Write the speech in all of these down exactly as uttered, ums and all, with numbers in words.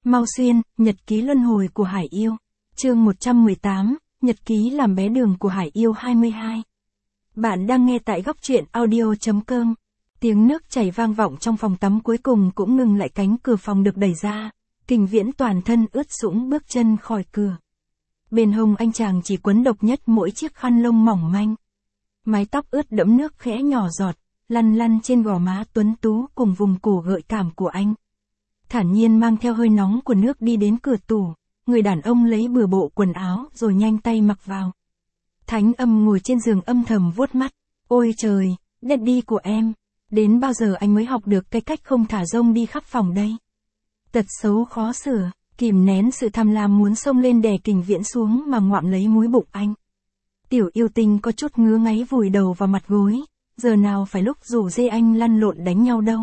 Mau Xuyên, Nhật ký luân hồi của Hải Yêu. Chương một trăm mười tám, Nhật ký làm bé đường của Hải Yêu hai mươi hai. Bạn đang nghe tại góc truyện audio chấm com. Tiếng nước chảy vang vọng trong phòng tắm, cuối cùng cũng ngừng lại, cánh cửa phòng được đẩy ra. Kình Viễn toàn thân ướt sũng bước chân khỏi cửa. Bên hông anh chàng chỉ quấn độc nhất mỗi chiếc khăn lông mỏng manh. Mái tóc ướt đẫm nước khẽ nhỏ giọt, lăn lăn trên gò má tuấn tú cùng vùng cổ gợi cảm của anh. Thản nhiên mang theo hơi nóng của nước đi đến cửa tủ, người đàn ông lấy bừa bộ quần áo rồi nhanh tay mặc vào. Thánh Âm ngồi trên giường âm thầm vuốt mắt. Ôi trời, daddy của em, đến bao giờ anh mới học được cái cách không thả rông đi khắp phòng đây? Tật xấu khó sửa, kìm nén sự tham lam muốn xông lên đè Kình Viễn xuống mà ngoạm lấy múi bụng anh. Tiểu yêu tinh có chút ngứa ngáy vùi đầu vào mặt gối, giờ nào phải lúc rủ dê anh lăn lộn đánh nhau đâu.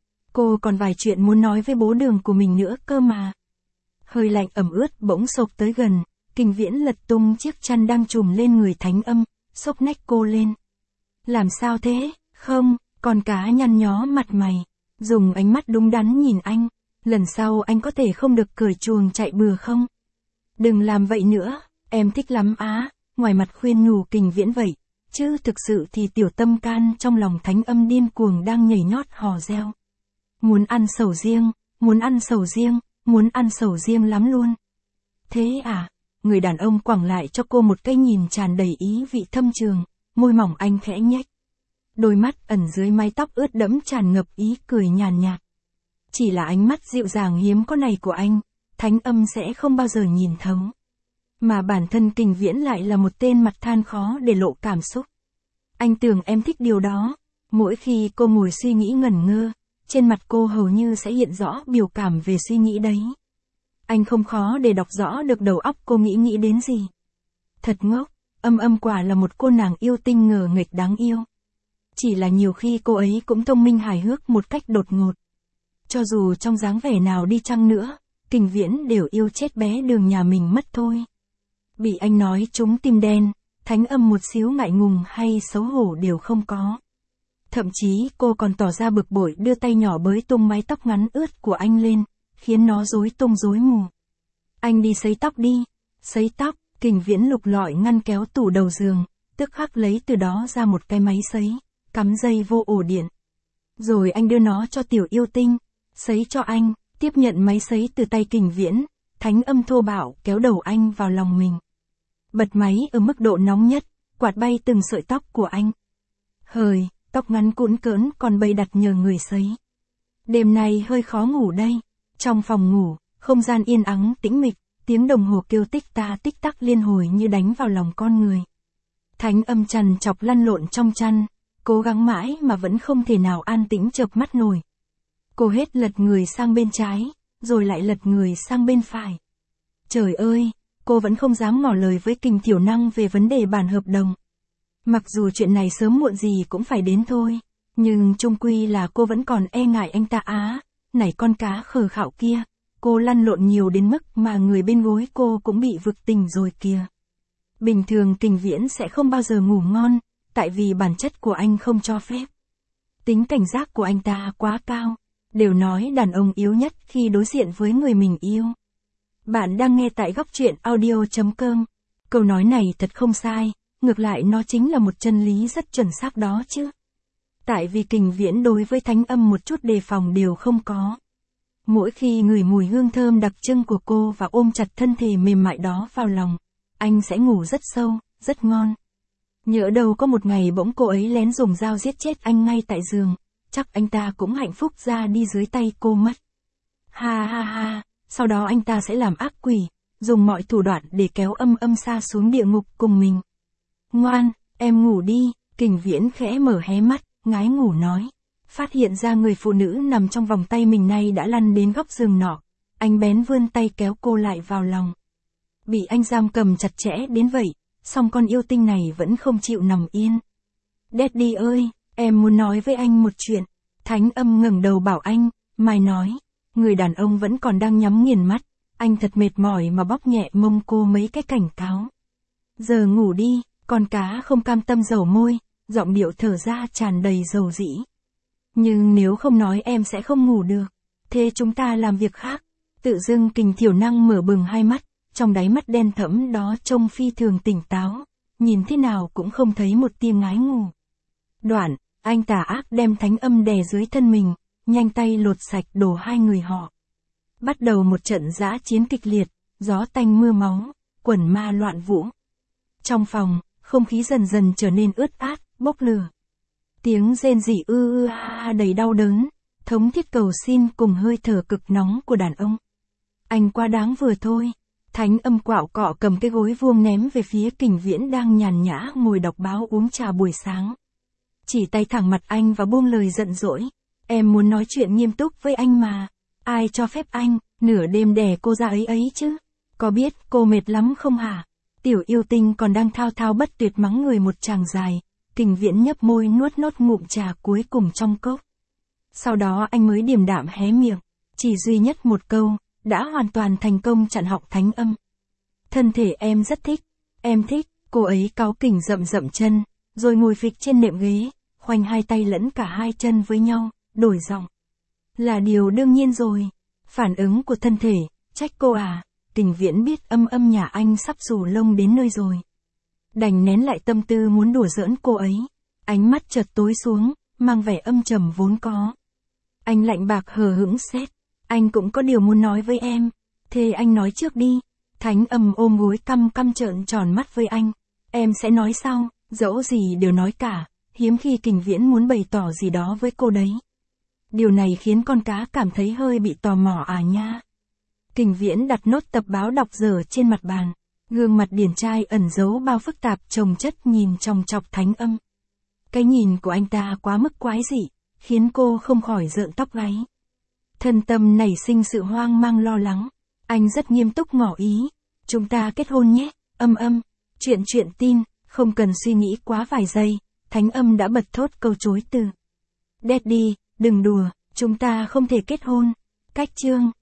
Cô còn vài chuyện muốn nói với bố đường của mình nữa cơ mà. Hơi lạnh ẩm ướt bỗng xộc tới gần, Kình Viễn lật tung chiếc chăn đang trùm lên người Thánh Âm, xốc nách cô lên. Làm sao thế, không, con cá nhăn nhó mặt mày, dùng ánh mắt đúng đắn nhìn anh, lần sau anh có thể không được cởi chuồng chạy bừa không? Đừng làm vậy nữa, em thích lắm á, ngoài mặt khuyên nhủ Kình Viễn vậy, chứ thực sự thì tiểu tâm can trong lòng Thánh Âm điên cuồng đang nhảy nhót hò reo. Muốn ăn sầu riêng, muốn ăn sầu riêng, muốn ăn sầu riêng lắm luôn. Thế à, người đàn ông quẳng lại cho cô một cái nhìn tràn đầy ý vị thâm trường, môi mỏng anh khẽ nhếch. Đôi mắt ẩn dưới mái tóc ướt đẫm tràn ngập ý cười nhàn nhạt. Chỉ là ánh mắt dịu dàng hiếm có này của anh, Thánh Âm sẽ không bao giờ nhìn thấu. Mà bản thân Kình Viễn lại là một tên mặt than khó để lộ cảm xúc. Anh tưởng em thích điều đó, mỗi khi cô ngồi suy nghĩ ngẩn ngơ, trên mặt cô hầu như sẽ hiện rõ biểu cảm về suy nghĩ đấy. Anh không khó để đọc rõ được đầu óc cô nghĩ nghĩ đến gì. Thật ngốc, Âm Âm quả là một cô nàng yêu tinh ngờ nghệch đáng yêu. Chỉ là nhiều khi cô ấy cũng thông minh hài hước một cách đột ngột. Cho dù trong dáng vẻ nào đi chăng nữa, Kình Viễn đều yêu chết bé đường nhà mình mất thôi. Bị anh nói trúng tim đen, Thánh Âm một xíu ngại ngùng hay xấu hổ đều không có. Thậm chí cô còn tỏ ra bực bội đưa tay nhỏ bới tung mái tóc ngắn ướt của anh lên, khiến nó rối tung rối mù. Anh đi sấy tóc đi, sấy tóc, Kình Viễn lục lọi ngăn kéo tủ đầu giường, tức khắc lấy từ đó ra một cái máy sấy, cắm dây vô ổ điện. Rồi anh đưa nó cho tiểu yêu tinh, sấy cho anh, tiếp nhận máy sấy từ tay Kình Viễn, Thánh Âm thô bạo kéo đầu anh vào lòng mình. Bật máy ở mức độ nóng nhất, quạt bay từng sợi tóc của anh. Hời, tóc ngắn cũn cỡn còn bày đặt nhờ người sấy. Đêm nay hơi khó ngủ đây. Trong phòng ngủ, không gian yên ắng tĩnh mịch, tiếng đồng hồ kêu tích ta tích tắc liên hồi như đánh vào lòng con người. Thánh Âm trằn trọc lăn lộn trong chăn, cố gắng mãi mà vẫn không thể nào an tĩnh chợp mắt nổi. Cô hết lật người sang bên trái, rồi lại lật người sang bên phải. Trời ơi, cô vẫn không dám ngỏ lời với Kình Thiểu Năng về vấn đề bản hợp đồng. Mặc dù chuyện này sớm muộn gì cũng phải đến thôi, nhưng chung quy là cô vẫn còn e ngại anh ta á, nảy con cá khờ khạo kia, cô lăn lộn nhiều đến mức mà người bên gối cô cũng bị vực tình rồi kìa. Bình thường Kình Viễn sẽ không bao giờ ngủ ngon, tại vì bản chất của anh không cho phép. Tính cảnh giác của anh ta quá cao, đều nói đàn ông yếu nhất khi đối diện với người mình yêu. Bạn đang nghe tại góc truyện audio chấm com. Câu nói này thật không sai. Ngược lại nó chính là một chân lý rất chuẩn xác đó chứ. Tại vì Kình Viễn đối với Thánh Âm một chút đề phòng đều không có. Mỗi khi ngửi mùi hương thơm đặc trưng của cô và ôm chặt thân thể mềm mại đó vào lòng, anh sẽ ngủ rất sâu, rất ngon. Nhỡ đâu có một ngày bỗng cô ấy lén dùng dao giết chết anh ngay tại giường, chắc anh ta cũng hạnh phúc ra đi dưới tay cô mất. Ha ha ha, sau đó anh ta sẽ làm ác quỷ, dùng mọi thủ đoạn để kéo Âm Âm xa xuống địa ngục cùng mình. Ngoan, em ngủ đi, Kình Viễn khẽ mở hé mắt, ngái ngủ nói. Phát hiện ra người phụ nữ nằm trong vòng tay mình nay đã lăn đến góc giường nọ, anh bén vươn tay kéo cô lại vào lòng. Bị anh giam cầm chặt chẽ đến vậy, song con yêu tinh này vẫn không chịu nằm yên. Daddy ơi, em muốn nói với anh một chuyện. Thánh Âm ngẩng đầu bảo anh, Mai nói. Người đàn ông vẫn còn đang nhắm nghiền mắt, anh thật mệt mỏi mà bóp nhẹ mông cô mấy cái cảnh cáo. Giờ ngủ đi. Con cá không cam tâm dầu môi, giọng điệu thở ra tràn đầy dầu dĩ. Nhưng nếu không nói em sẽ không ngủ được. Thế chúng ta làm việc khác. Tự dưng Kình Thiểu Năng mở bừng hai mắt, trong đáy mắt đen thẫm đó trông phi thường tỉnh táo, nhìn thế nào cũng không thấy một tia ngái ngủ. Đoạn, anh tà ác đem thánh âm đè dưới thân mình, nhanh tay lột sạch đồ hai người họ. Bắt đầu một trận dã chiến kịch liệt, gió tanh mưa máu, quần ma loạn vũ. Trong phòng, không khí dần dần trở nên ướt át, bốc lửa. Tiếng rên rỉ ư ư a đầy đau đớn, thống thiết cầu xin cùng hơi thở cực nóng của đàn ông. Anh quá đáng vừa thôi. Thánh âm quạo cọ cầm cái gối vuông ném về phía Kình Viễn đang nhàn nhã ngồi đọc báo uống trà buổi sáng. Chỉ tay thẳng mặt anh và buông lời giận dỗi. Em muốn nói chuyện nghiêm túc với anh mà. Ai cho phép anh, nửa đêm đè cô ra ấy ấy chứ. Có biết cô mệt lắm không hả? Tiểu yêu tinh còn đang thao thao bất tuyệt mắng người một tràng dài. Kình Viễn nhấp môi nuốt nốt ngụm trà cuối cùng trong cốc. Sau đó anh mới điềm đạm hé miệng. Chỉ duy nhất một câu, đã hoàn toàn thành công chặn họng thánh âm. Thân thể em rất thích. Em thích. Cô ấy cáu kỉnh rậm rậm chân, rồi ngồi phịch trên nệm ghế, khoanh hai tay lẫn cả hai chân với nhau, đổi giọng. Là điều đương nhiên rồi. Phản ứng của thân thể, trách cô à. Kình Viễn biết âm âm nhà anh sắp rủ lông đến nơi rồi. Đành nén lại tâm tư muốn đùa giỡn cô ấy. Ánh mắt chợt tối xuống, mang vẻ âm trầm vốn có. Anh lạnh bạc hờ hững sét. Anh cũng có điều muốn nói với em. Thế anh nói trước đi. Thánh âm ôm gối căm căm trợn tròn mắt với anh. Em sẽ nói sau, dẫu gì đều nói cả. Hiếm khi Kình Viễn muốn bày tỏ gì đó với cô đấy. Điều này khiến con cá cảm thấy hơi bị tò mò à nha. Kình Viễn đặt nốt tập báo đọc dở trên mặt bàn. Gương mặt điển trai ẩn giấu bao phức tạp chồng chất nhìn chòng chọc thánh âm. Cái nhìn của anh ta quá mức quái dị, khiến cô không khỏi rợn tóc gáy. Thân tâm nảy sinh sự hoang mang lo lắng. Anh rất nghiêm túc ngỏ ý. Chúng ta kết hôn nhé, âm âm. Chuyện chuyện tin, không cần suy nghĩ quá vài giây. Thánh âm đã bật thốt câu chối từ. Daddy, đừng đùa, chúng ta không thể kết hôn. Cách chương.